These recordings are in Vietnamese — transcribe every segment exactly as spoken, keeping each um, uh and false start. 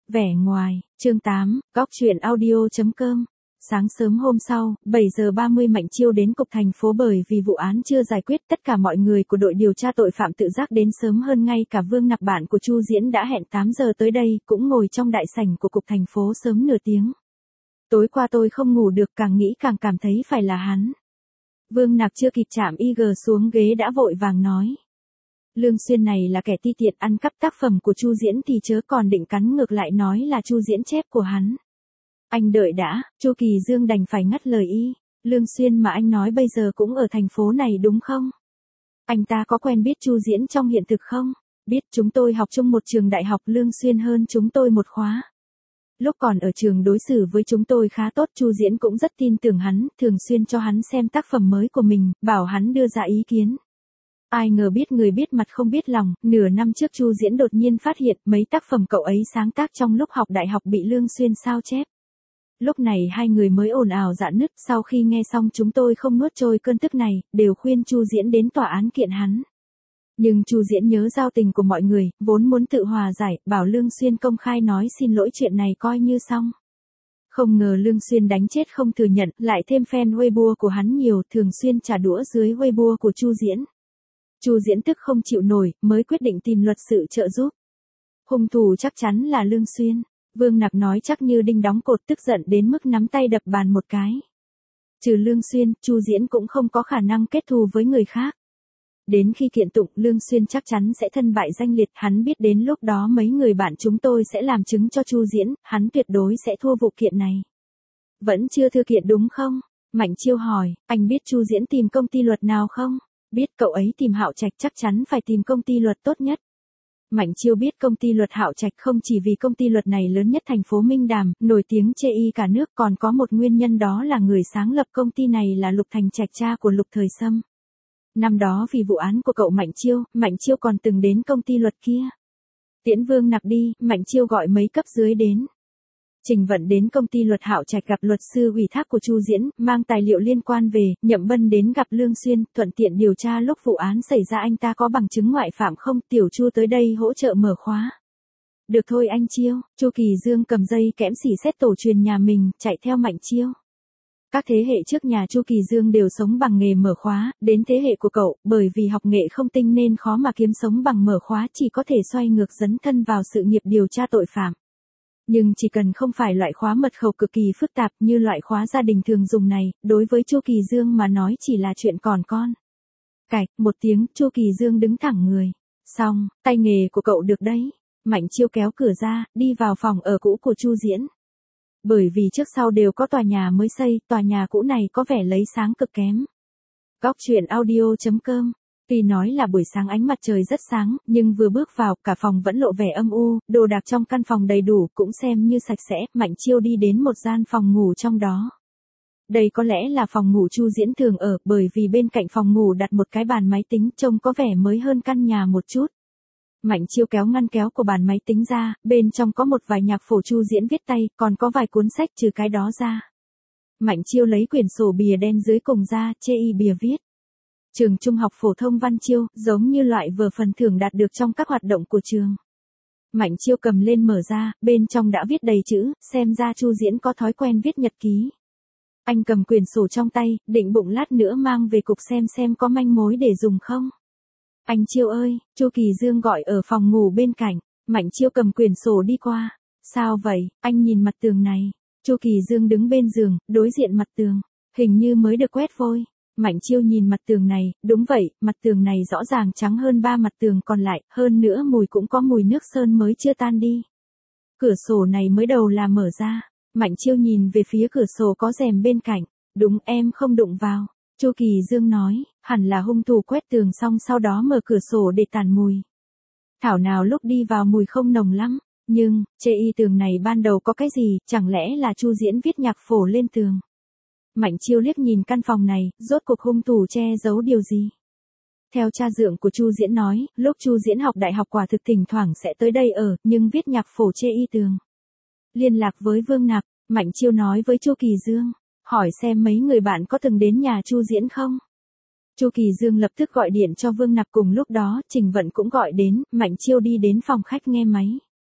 Vẻ ngoài, chương tám, góc truyện audio.com. Sáng sớm hôm sau, bảy giờ ba mươi Mạnh Chiêu đến cục thành phố bởi vì vụ án chưa giải quyết, tất cả mọi người của đội điều tra tội phạm tự giác đến sớm hơn, ngay cả Vương Nạp bạn của Chu Diễn đã hẹn tám giờ tới đây, cũng ngồi trong đại sảnh của cục thành phố sớm nửa tiếng. Tối qua tôi không ngủ được, càng nghĩ càng cảm thấy phải là hắn. Vương Nạp chưa kịp chạm y gờ xuống ghế đã vội vàng nói. Lương Xuyên này là kẻ ti tiện, ăn cắp tác phẩm của Chu Diễn thì chớ, còn định cắn ngược lại nói là Chu Diễn chép của hắn. Anh đợi đã, Chu Kỳ Dương đành phải ngắt lời y. Lương Xuyên mà anh nói bây giờ cũng ở thành phố này đúng không? Anh ta có quen biết Chu Diễn trong hiện thực không? Biết, chúng tôi học chung một trường đại học, Lương Xuyên hơn chúng tôi một khóa. Lúc còn ở trường đối xử với chúng tôi khá tốt, Chu Diễn cũng rất tin tưởng hắn, thường xuyên cho hắn xem tác phẩm mới của mình, bảo hắn đưa ra ý kiến. Ai ngờ biết người biết mặt không biết lòng, nửa năm trước Chu Diễn đột nhiên phát hiện mấy tác phẩm cậu ấy sáng tác trong lúc học đại học bị Lương Xuyên sao chép. Lúc này hai người mới ồn ào rạn nứt, sau khi nghe xong chúng tôi không nuốt trôi cơn tức này, đều khuyên Chu Diễn đến tòa án kiện hắn. Nhưng Chu Diễn nhớ giao tình của mọi người, vốn muốn tự hòa giải, bảo Lương Xuyên công khai nói xin lỗi, chuyện này coi như xong. Không ngờ Lương Xuyên đánh chết không thừa nhận, lại thêm fan Weibo của hắn nhiều, thường xuyên trả đũa dưới Weibo của Chu Diễn. Chu Diễn tức không chịu nổi, mới quyết định tìm luật sự trợ giúp. Hung thủ chắc chắn là Lương Xuyên. Vương Nạp nói chắc như đinh đóng cột, tức giận đến mức nắm tay đập bàn một cái. Trừ Lương Xuyên, Chu Diễn cũng không có khả năng kết thù với người khác. Đến khi kiện tụng, Lương Xuyên chắc chắn sẽ thân bại danh liệt, hắn biết đến lúc đó mấy người bạn chúng tôi sẽ làm chứng cho Chu Diễn, hắn tuyệt đối sẽ thua vụ kiện này. Vẫn chưa thư kiện đúng không? Mạnh Chiêu hỏi, anh biết Chu Diễn tìm công ty luật nào không? Biết, cậu ấy tìm Hạo Trạch, chắc chắn phải tìm công ty luật tốt nhất. Mạnh Chiêu biết công ty luật Hạo Trạch không chỉ vì công ty luật này lớn nhất thành phố Minh Đàm, nổi tiếng chê y cả nước, còn có một nguyên nhân, đó là người sáng lập công ty này là Lục Thành Trạch, cha của Lục Thời Sâm. Năm đó vì vụ án của cậu Mạnh Chiêu, Mạnh Chiêu còn từng đến công ty luật kia. Tiễn Vương Nạp đi, Mạnh Chiêu gọi mấy cấp dưới đến. Trình Vận đến công ty luật Hạo Trạch gặp luật sư ủy thác của Chu Diễn, mang tài liệu liên quan về. Nhậm Bân đến gặp Lương Xuyên, thuận tiện điều tra lúc vụ án xảy ra anh ta có bằng chứng ngoại phạm không. Tiểu Chu tới đây hỗ trợ mở khóa. Được thôi anh Chiêu. Chu Kỳ Dương cầm dây kẽm xỉ xét tổ truyền nhà mình, chạy theo Mạnh Chiêu. Các thế hệ trước nhà Chu Kỳ Dương đều sống bằng nghề mở khóa, đến thế hệ của cậu, bởi vì học nghệ không tinh nên khó mà kiếm sống bằng mở khóa, chỉ có thể xoay ngược dấn thân vào sự nghiệp điều tra tội phạm. Nhưng chỉ cần không phải loại khóa mật khẩu cực kỳ phức tạp như loại khóa gia đình thường dùng này, đối với Chu Kỳ Dương mà nói chỉ là chuyện còn con. Cạch, một tiếng, Chu Kỳ Dương đứng thẳng người. Xong, tay nghề của cậu được đấy. Mạnh Chiêu kéo cửa ra, đi vào phòng ở cũ của Chu Diễn. Bởi vì trước sau đều có tòa nhà mới xây, tòa nhà cũ này có vẻ lấy sáng cực kém. Góc truyện audio.com. Tuy nói là buổi sáng ánh mặt trời rất sáng, nhưng vừa bước vào, cả phòng vẫn lộ vẻ âm u, đồ đạc trong căn phòng đầy đủ, cũng xem như sạch sẽ. Mạnh Chiêu đi đến một gian phòng ngủ trong đó. Đây có lẽ là phòng ngủ Chu Diễn thường ở, bởi vì bên cạnh phòng ngủ đặt một cái bàn máy tính, trông có vẻ mới hơn căn nhà một chút. Mạnh Chiêu kéo ngăn kéo của bàn máy tính ra, bên trong có một vài nhạc phổ Chu Diễn viết tay, còn có vài cuốn sách. Trừ cái đó ra, Mạnh Chiêu lấy quyển sổ bìa đen dưới cùng ra, chê y bìa viết. Trường Trung học phổ thông Văn Chiêu, giống như loại vừa phần thưởng đạt được trong các hoạt động của trường. Mạnh Chiêu cầm lên mở ra, bên trong đã viết đầy chữ, xem ra Chu Diễn có thói quen viết nhật ký. Anh cầm quyển sổ trong tay, định bụng lát nữa mang về cục xem xem có manh mối để dùng không. Anh Chiêu ơi, Chu Kỳ Dương gọi ở phòng ngủ bên cạnh. Mạnh Chiêu cầm quyển sổ đi qua. Sao vậy, anh nhìn mặt tường này. Chu Kỳ Dương đứng bên giường, đối diện mặt tường. Hình như mới được quét vôi. Mạnh Chiêu nhìn mặt tường này, đúng vậy, mặt tường này rõ ràng trắng hơn ba mặt tường còn lại, hơn nữa mùi cũng có mùi nước sơn mới chưa tan đi. Cửa sổ này mới đầu là mở ra. Mạnh Chiêu nhìn về phía cửa sổ có rèm bên cạnh. Đúng, em không đụng vào. Chu Kỳ Dương nói, hẳn là hung thủ quét tường xong sau đó mở cửa sổ để tản mùi. Thảo nào lúc đi vào mùi không nồng lắm, nhưng, chê y tường này ban đầu có cái gì, chẳng lẽ là Chu Diễn viết nhạc phổ lên tường. Mạnh Chiêu liếc nhìn căn phòng này, rốt cuộc hung thủ che giấu điều gì. Theo cha dượng của Chu Diễn nói, lúc Chu Diễn học đại học quả thực thỉnh thoảng sẽ tới đây ở, nhưng viết nhạc phổ chê y tường. Liên lạc với Vương Nạp, Mạnh Chiêu nói với Chu Kỳ Dương. Hỏi xem mấy người bạn có từng đến nhà Chu Diễn không? Chu Kỳ Dương lập tức gọi điện cho Vương Nạp, cùng lúc đó, Trình Vận cũng gọi đến, Mạnh Chiêu đi đến phòng khách nghe máy.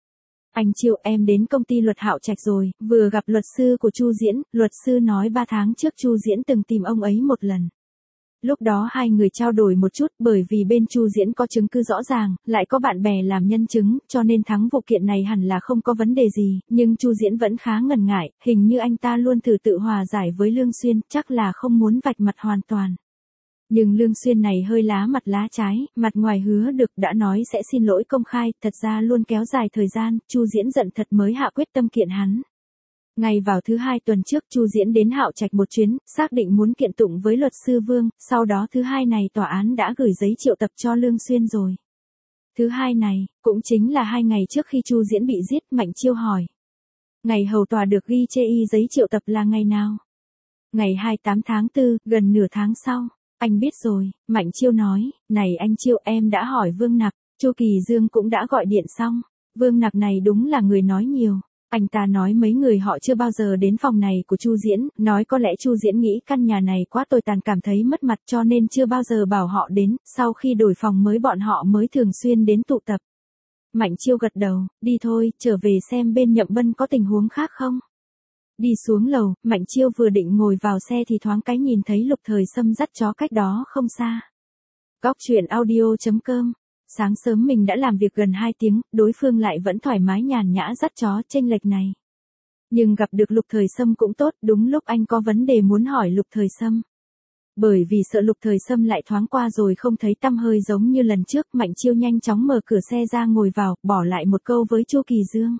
Anh Chiêu, em đến công ty luật Hạo Trạch rồi, vừa gặp luật sư của Chu Diễn, luật sư nói ba tháng trước Chu Diễn từng tìm ông ấy một lần. Lúc đó hai người trao đổi một chút, bởi vì bên Chu Diễn có chứng cứ rõ ràng, lại có bạn bè làm nhân chứng, cho nên thắng vụ kiện này hẳn là không có vấn đề gì, nhưng Chu Diễn vẫn khá ngần ngại, hình như anh ta luôn thử tự hòa giải với Lương Xuyên, chắc là không muốn vạch mặt hoàn toàn. Nhưng Lương Xuyên này hơi lá mặt lá trái, mặt ngoài hứa được đã nói sẽ xin lỗi công khai, thật ra luôn kéo dài thời gian, Chu Diễn giận thật mới hạ quyết tâm kiện hắn. Ngày vào thứ hai tuần trước Chu Diễn đến Hạo Trạch một chuyến, xác định muốn kiện tụng với luật sư Vương, sau đó thứ hai này tòa án đã gửi giấy triệu tập cho Lương Xuyên rồi. Thứ hai này, cũng chính là hai ngày trước khi Chu Diễn bị giết, Mạnh Chiêu hỏi. Ngày hầu tòa được ghi chê y giấy triệu tập là ngày nào? Ngày hai mươi tám tháng tư, gần nửa tháng sau. Anh biết rồi, Mạnh Chiêu nói, này anh Chiêu, em đã hỏi Vương Nặc, Chu Kỳ Dương cũng đã gọi điện xong. Vương Nặc này đúng là người nói nhiều. Anh ta nói mấy người họ chưa bao giờ đến phòng này của Chu Diễn, nói có lẽ Chu Diễn nghĩ căn nhà này quá tồi tàn cảm thấy mất mặt cho nên chưa bao giờ bảo họ đến, sau khi đổi phòng mới bọn họ mới thường xuyên đến tụ tập. Mạnh Chiêu gật đầu, đi thôi, trở về xem bên Nhậm Bân có tình huống khác không. Đi xuống lầu, Mạnh Chiêu vừa định ngồi vào xe thì thoáng cái nhìn thấy Lục Thời Sâm dắt chó cách đó không xa. Góc truyện audio chấm com. Sáng sớm mình đã làm việc gần hai tiếng, đối phương lại vẫn thoải mái nhàn nhã dắt chó, chênh lệch này. Nhưng gặp được Lục Thời Sâm cũng tốt, đúng lúc anh có vấn đề muốn hỏi Lục Thời Sâm. Bởi vì sợ Lục Thời Sâm lại thoáng qua rồi không thấy tăm hơi giống như lần trước, Mạnh Chiêu nhanh chóng mở cửa xe ra ngồi vào, bỏ lại một câu với Chu Kỳ Dương.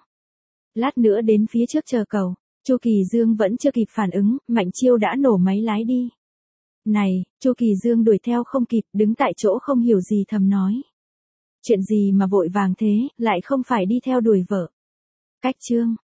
Lát nữa đến phía trước chờ cậu. Chu Kỳ Dương vẫn chưa kịp phản ứng, Mạnh Chiêu đã nổ máy lái đi. Này, Chu Kỳ Dương đuổi theo không kịp, đứng tại chỗ không hiểu gì thầm nói. Chuyện gì mà vội vàng thế, lại không phải đi theo đuổi vợ. Cách chương